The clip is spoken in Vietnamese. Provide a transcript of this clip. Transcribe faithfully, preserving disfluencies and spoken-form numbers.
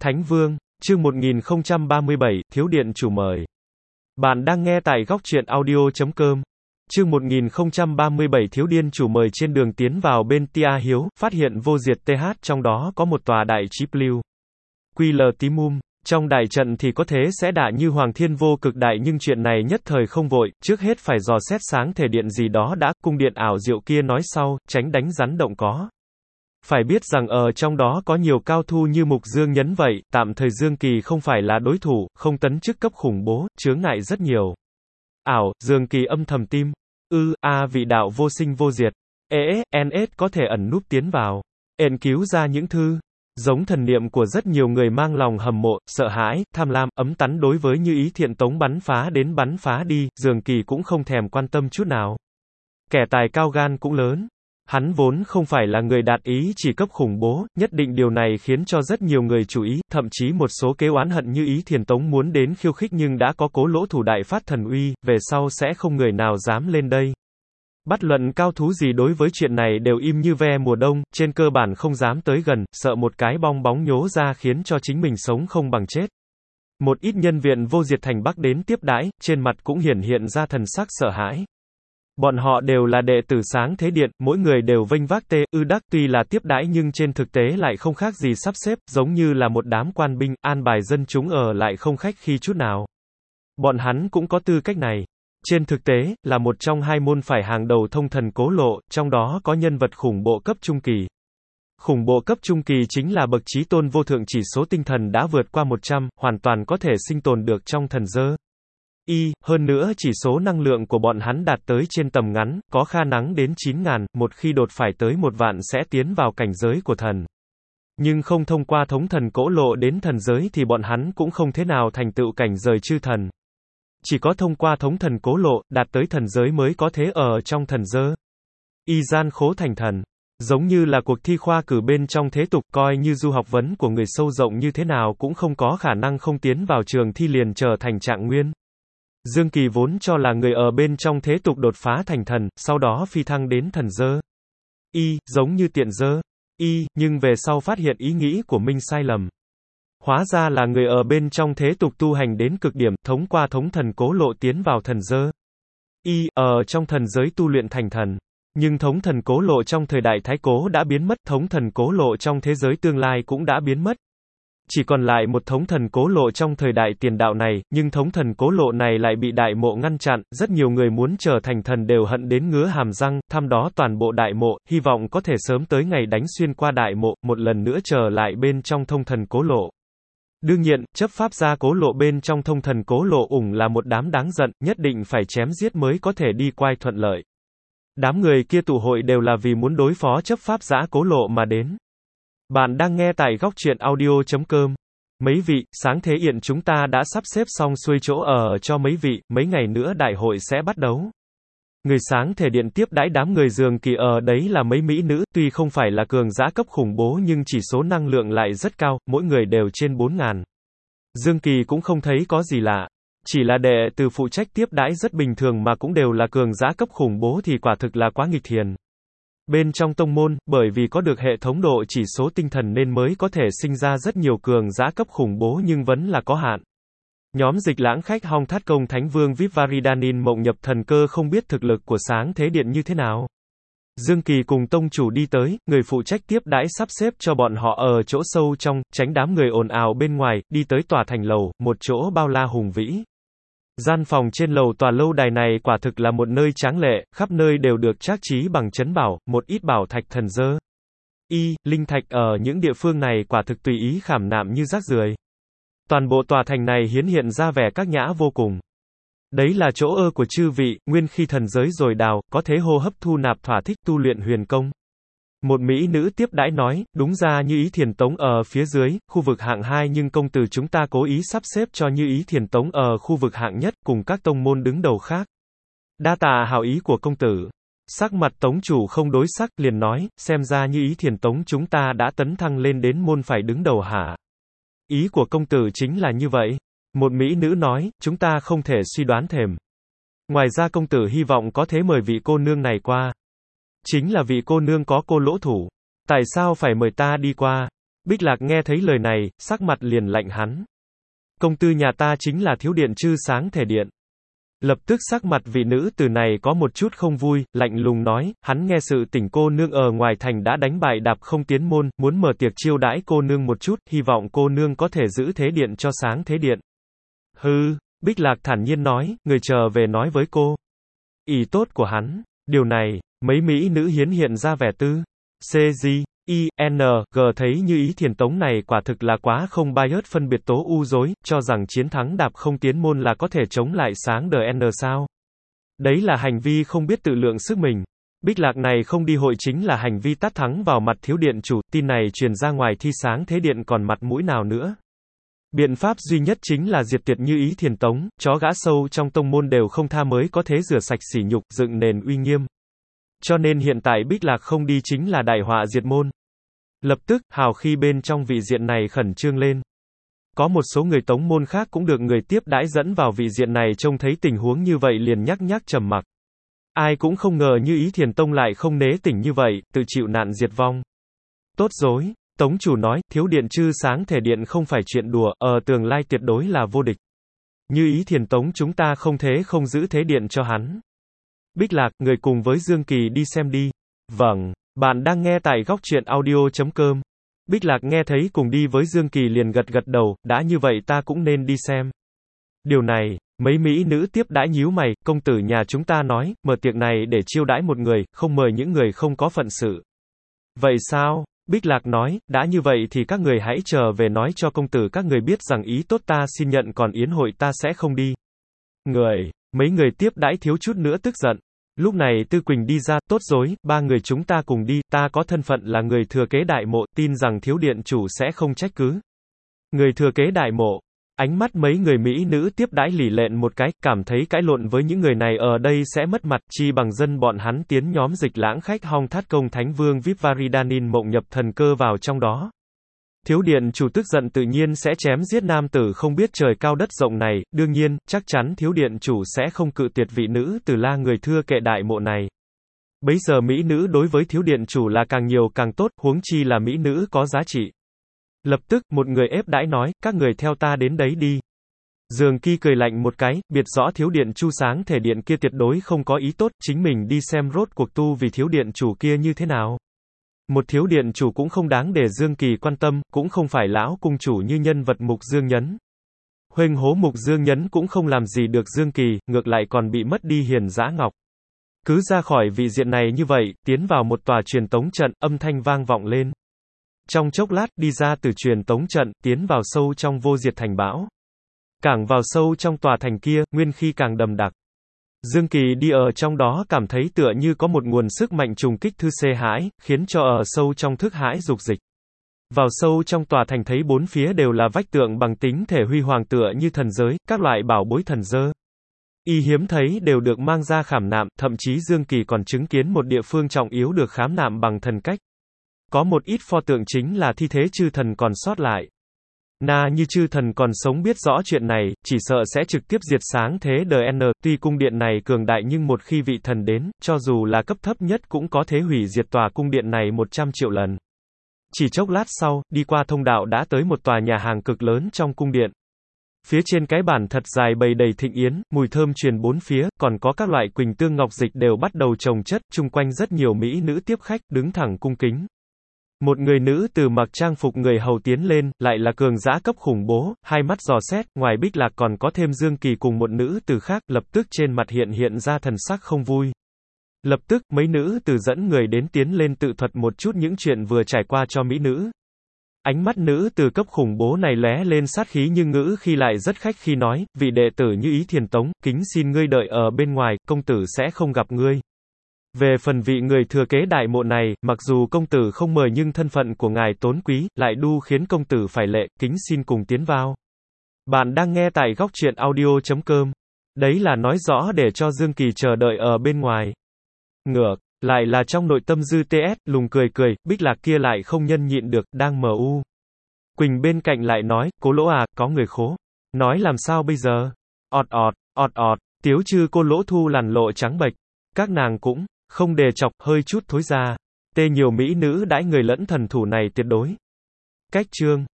Thánh Vương, chương một nghìn không trăm ba mươi bảy, Thiếu Điện Chủ mời. Bạn đang nghe tại góc truyện audio chấm com. Chương một nghìn không trăm ba mươi bảy Thiếu Điện Chủ mời. Trên đường tiến vào bên Tia Hiếu, phát hiện vô diệt tê hát, trong đó có một tòa đại chí Blue quy lờ Timum. Trong đại trận thì có thế sẽ đả như Hoàng Thiên vô cực đại, nhưng chuyện này nhất thời không vội, trước hết phải dò xét sáng thể điện gì đó đã, cung điện ảo diệu kia nói sau, tránh đánh rắn động có. Phải biết rằng ở trong đó có nhiều cao thủ như Mục Dương Nhấn vậy, tạm thời Dương Kỳ không phải là đối thủ, không tấn chức cấp khủng bố, chướng ngại rất nhiều. Ảo, Dương Kỳ âm thầm tim. Ư, a vị đạo vô sinh vô diệt. Ế, en ết có thể ẩn núp tiến vào. Ên cứu ra những thư. Giống thần niệm của rất nhiều người mang lòng hầm mộ, sợ hãi, tham lam, ấm tắn đối với Như Ý Thiện Tống bắn phá đến bắn phá đi, Dương Kỳ cũng không thèm quan tâm chút nào. Kẻ tài cao gan cũng lớn. Hắn vốn không phải là người đạt ý chỉ cấp khủng bố, nhất định điều này khiến cho rất nhiều người chú ý, thậm chí một số kế oán hận Như Ý Thiền Tống muốn đến khiêu khích nhưng đã có Cố Lỗ thủ đại phát thần uy, về sau sẽ không người nào dám lên đây. Bất luận cao thú gì đối với chuyện này đều im như ve mùa đông, trên cơ bản không dám tới gần, sợ một cái bong bóng nhố ra khiến cho chính mình sống không bằng chết. Một ít nhân viện vô diệt thành Bắc đến tiếp đãi, trên mặt cũng hiển hiện ra thần sắc sợ hãi. Bọn họ đều là đệ tử sáng thế điện, mỗi người đều vênh vác tê ư đắc, tuy là tiếp đãi nhưng trên thực tế lại không khác gì sắp xếp, giống như là một đám quan binh, an bài dân chúng ở lại không khách khi chút nào. Bọn hắn cũng có tư cách này. Trên thực tế, là một trong hai môn phải hàng đầu thông thần Cố Lộ, trong đó có nhân vật khủng bộ cấp trung kỳ. Khủng bộ cấp trung kỳ chính là bậc chí tôn vô thượng, chỉ số tinh thần đã vượt qua một trăm, hoàn toàn có thể sinh tồn được trong thần dơ. Y, hơn nữa chỉ số năng lượng của bọn hắn đạt tới trên tầm ngắn, có khả năng đến chín ngàn, một khi đột phải tới một vạn sẽ tiến vào cảnh giới của thần. Nhưng không thông qua thống thần Cố Lộ đến thần giới thì bọn hắn cũng không thế nào thành tựu cảnh giới chư thần. Chỉ có thông qua thống thần Cố Lộ, đạt tới thần giới mới có thế ở trong thần dơ. Y gian khố thành thần. Giống như là cuộc thi khoa cử bên trong thế tục, coi như du học vấn của người sâu rộng như thế nào cũng không có khả năng không tiến vào trường thi liền trở thành trạng nguyên. Dương Kỳ vốn cho là người ở bên trong thế tục đột phá thành thần, sau đó phi thăng đến thần dơ. Y, giống như tiện dơ. Y, nhưng về sau phát hiện ý nghĩ của mình sai lầm. Hóa ra là người ở bên trong thế tục tu hành đến cực điểm, thống qua thống thần Cố Lộ tiến vào thần dơ. Y, ở trong thần giới tu luyện thành thần. Nhưng thống thần Cố Lộ trong thời đại Thái Cố đã biến mất, thống thần Cố Lộ trong thế giới tương lai cũng đã biến mất. Chỉ còn lại một thống thần Cố Lộ trong thời đại tiền đạo này, nhưng thống thần Cố Lộ này lại bị đại mộ ngăn chặn, rất nhiều người muốn trở thành thần đều hận đến ngứa hàm răng, thăm đó toàn bộ đại mộ, hy vọng có thể sớm tới ngày đánh xuyên qua đại mộ, một lần nữa trở lại bên trong thông thần Cố Lộ. Đương nhiên, chấp pháp gia Cố Lộ bên trong thông thần Cố Lộ ủng là một đám đáng giận, nhất định phải chém giết mới có thể đi quay thuận lợi. Đám người kia tụ hội đều là vì muốn đối phó chấp pháp giã Cố Lộ mà đến. Bạn đang nghe tại góc truyện audio chấm com. Mấy vị, sáng thế điện chúng ta đã sắp xếp xong xuôi chỗ ở cho mấy vị, mấy ngày nữa đại hội sẽ bắt đầu. Người sáng thể điện tiếp đãi đám người Dương Kỳ ở đấy là mấy mỹ nữ, tuy không phải là cường giả cấp khủng bố nhưng chỉ số năng lượng lại rất cao, mỗi người đều trên bốn ngàn. Dương Kỳ cũng không thấy có gì lạ. Chỉ là đệ tử phụ trách tiếp đãi rất bình thường mà cũng đều là cường giả cấp khủng bố thì quả thực là quá nghịch thiền. Bên trong tông môn, bởi vì có được hệ thống độ chỉ số tinh thần nên mới có thể sinh ra rất nhiều cường giả cấp khủng bố nhưng vẫn là có hạn. Nhóm Dịch Lãng khách Hong Thát Công Thánh Vương Vivaridanin mộng nhập thần cơ không biết thực lực của sáng thế điện như thế nào. Dương Kỳ cùng tông chủ đi tới, người phụ trách tiếp đãi sắp xếp cho bọn họ ở chỗ sâu trong, tránh đám người ồn ào bên ngoài, đi tới tòa thành lầu, một chỗ bao la hùng vĩ. Gian phòng trên lầu tòa lâu đài này quả thực là một nơi tráng lệ, khắp nơi đều được trác trí bằng trấn bảo, một ít bảo thạch thần dơ. Y, linh thạch ở những địa phương này quả thực tùy ý khảm nạm như rác rưởi. Toàn bộ tòa thành này hiến hiện ra vẻ các nhã vô cùng. Đấy là chỗ ơ của chư vị, nguyên khi thần giới dồi đào, có thế hô hấp thu nạp thỏa thích tu luyện huyền công. Một mỹ nữ tiếp đãi nói, đúng ra Như Ý Thiền Tống ở phía dưới, khu vực hạng hai nhưng công tử chúng ta cố ý sắp xếp cho Như Ý Thiền Tống ở khu vực hạng nhất cùng các tông môn đứng đầu khác. Đa tạ hảo ý của công tử. Sắc mặt tống chủ không đối sắc, liền nói, xem ra Như Ý Thiền Tống chúng ta đã tấn thăng lên đến môn phải đứng đầu hả? Ý của công tử chính là như vậy. Một mỹ nữ nói, chúng ta không thể suy đoán thềm. Ngoài ra công tử hy vọng có thể mời vị cô nương này qua. Chính là vị cô nương có Cô Lỗ thủ. Tại sao phải mời ta đi qua? Bích Lạc nghe thấy lời này, sắc mặt liền lạnh hắn. Công tư nhà ta chính là thiếu điện chư sáng thể điện. Lập tức sắc mặt vị nữ tử này có một chút không vui, lạnh lùng nói, hắn nghe sự tình cô nương ở ngoài thành đã đánh bại đạp không tiến môn, muốn mở tiệc chiêu đãi cô nương một chút, hy vọng cô nương có thể giữ thế điện cho sáng thế điện. Hừ, Bích Lạc thản nhiên nói, người chờ về nói với cô. Ý tốt của hắn, điều này, mấy mỹ nữ hiến hiện ra vẻ tư. C G, I, N, G thấy như ý thiền tống này quả thực là quá không bias phân biệt tố u dối, cho rằng chiến thắng đạp không tiến môn là có thể chống lại sáng đờ N sao. Đấy là hành vi không biết tự lượng sức mình. Bích Lạc này không đi hội chính là hành vi tát thắng vào mặt thiếu điện chủ, tin này truyền ra ngoài thi sáng thế điện còn mặt mũi nào nữa. Biện pháp duy nhất chính là diệt tuyệt như ý thiền tống, chó gã sâu trong tông môn đều không tha mới có thế rửa sạch sỉ nhục, dựng nền uy nghiêm. Cho nên hiện tại Bích Lạc không đi chính là đại họa diệt môn. Lập tức, hào khi bên trong vị diện này khẩn trương lên. Có một số người tống môn khác cũng được người tiếp đãi dẫn vào vị diện này trông thấy tình huống như vậy liền nhắc nhắc trầm mặc. Ai cũng không ngờ như ý thiền tông lại không nế tỉnh như vậy, tự chịu nạn diệt vong. Tốt dối, tống chủ nói, thiếu điện chư sáng thể điện không phải chuyện đùa, ở tương lai tuyệt đối là vô địch. Như ý thiền tống chúng ta không thế không giữ thế điện cho hắn. Bích Lạc, người cùng với Dương Kỳ đi xem đi. Vâng, bạn đang nghe tại góc truyện audio chấm com. Bích Lạc nghe thấy cùng đi với Dương Kỳ liền gật gật đầu, đã như vậy ta cũng nên đi xem. Điều này, mấy mỹ nữ tiếp đãi nhíu mày, công tử nhà chúng ta nói, mở tiệc này để chiêu đãi một người, không mời những người không có phận sự. Vậy sao? Bích Lạc nói, đã như vậy thì các người hãy trở về nói cho công tử các người biết rằng ý tốt ta xin nhận còn yến hội ta sẽ không đi. Người, mấy người tiếp đãi thiếu chút nữa tức giận. Lúc này Tư Quỳnh đi ra, tốt rồi, ba người chúng ta cùng đi, ta có thân phận là người thừa kế đại mộ, tin rằng thiếu điện chủ sẽ không trách cứ. Người thừa kế đại mộ. Ánh mắt mấy người mỹ nữ tiếp đãi lỉ lện một cái, cảm thấy cãi lộn với những người này ở đây sẽ mất mặt, chi bằng dân bọn hắn tiến nhóm dịch lãng khách hong thát công thánh vương Vipvaridanin mộng nhập thần cơ vào trong đó. Thiếu điện chủ tức giận tự nhiên sẽ chém giết nam tử không biết trời cao đất rộng này, đương nhiên, chắc chắn thiếu điện chủ sẽ không cự tuyệt vị nữ tử la người thưa kệ đại mộ này. Bấy giờ mỹ nữ đối với thiếu điện chủ là càng nhiều càng tốt, huống chi là mỹ nữ có giá trị. Lập tức, một người ép đãi nói, các người theo ta đến đấy đi. Dương Kỳ cười lạnh một cái, biệt rõ thiếu điện chu sáng thể điện kia tuyệt đối không có ý tốt, chính mình đi xem rốt cuộc tu vì thiếu điện chủ kia như thế nào. Một thiếu điện chủ cũng không đáng để Dương Kỳ quan tâm, cũng không phải lão cung chủ như nhân vật Mục Dương Nhấn. Huênh hố Mục Dương Nhấn cũng không làm gì được Dương Kỳ, ngược lại còn bị mất đi Hiền Dã Ngọc. Cứ ra khỏi vị diện này như vậy, tiến vào một tòa truyền tống trận, âm thanh vang vọng lên. Trong chốc lát, đi ra từ truyền tống trận, tiến vào sâu trong vô diệt thành bão. Càng vào sâu trong tòa thành kia, nguyên khí càng đầm đặc. Dương Kỳ đi ở trong đó cảm thấy tựa như có một nguồn sức mạnh trùng kích thư xê hãi, khiến cho ở sâu trong thức hãi dục dịch. Vào sâu trong tòa thành thấy bốn phía đều là vách tượng bằng tính thể huy hoàng tựa như thần giới, các loại bảo bối thần dơ. Y hiếm thấy đều được mang ra khảm nạm, thậm chí Dương Kỳ còn chứng kiến một địa phương trọng yếu được khám nạm bằng thần cách. Có một ít pho tượng chính là thi thế chư thần còn sót lại. Na như chư thần còn sống biết rõ chuyện này, chỉ sợ sẽ trực tiếp diệt sáng thế đê en, tuy cung điện này cường đại nhưng một khi vị thần đến, cho dù là cấp thấp nhất cũng có thể hủy diệt tòa cung điện này một trăm triệu lần. Chỉ chốc lát sau, đi qua thông đạo đã tới một tòa nhà hàng cực lớn trong cung điện. Phía trên cái bàn thật dài bày đầy thịnh yến, mùi thơm truyền bốn phía, còn có các loại quỳnh tương ngọc dịch đều bắt đầu chồng chất, chung quanh rất nhiều mỹ nữ tiếp khách, đứng thẳng cung kính. Một người nữ từ mặc trang phục người hầu tiến lên, lại là cường dã cấp khủng bố, hai mắt dò xét, ngoài Bích Lạc còn có thêm Dương Kỳ cùng một nữ từ khác, lập tức trên mặt hiện hiện ra thần sắc không vui. Lập tức, mấy nữ từ dẫn người đến tiến lên tự thuật một chút những chuyện vừa trải qua cho mỹ nữ. Ánh mắt nữ từ cấp khủng bố này lóe lên sát khí nhưng ngữ khi lại rất khách khi nói, vị đệ tử như ý thiền tống, kính xin ngươi đợi ở bên ngoài, công tử sẽ không gặp ngươi. Về phần vị người thừa kế đại mộ này, mặc dù công tử không mời nhưng thân phận của ngài tốn quý, lại đu khiến công tử phải lệ, kính xin cùng tiến vào. Bạn đang nghe tại góc truyện audio chấm com. Đấy là nói rõ để cho Dương Kỳ chờ đợi ở bên ngoài. Ngược, lại là trong nội tâm Dư tê ét, lùng cười cười, Bích Lạc kia lại không nhân nhịn được, đang mờ u. Quỳnh bên cạnh lại nói, Cố Lỗ à, có người khố. Nói làm sao bây giờ? Ọt ọt, ọt ọt, tiếu chư Cô Lỗ thu lằn lộ trắng bệch. Các nàng cũng không đề chọc, hơi chút thối ra. Tê nhiều mỹ nữ đãi người lẫn thần thủ này tuyệt đối. Cách chương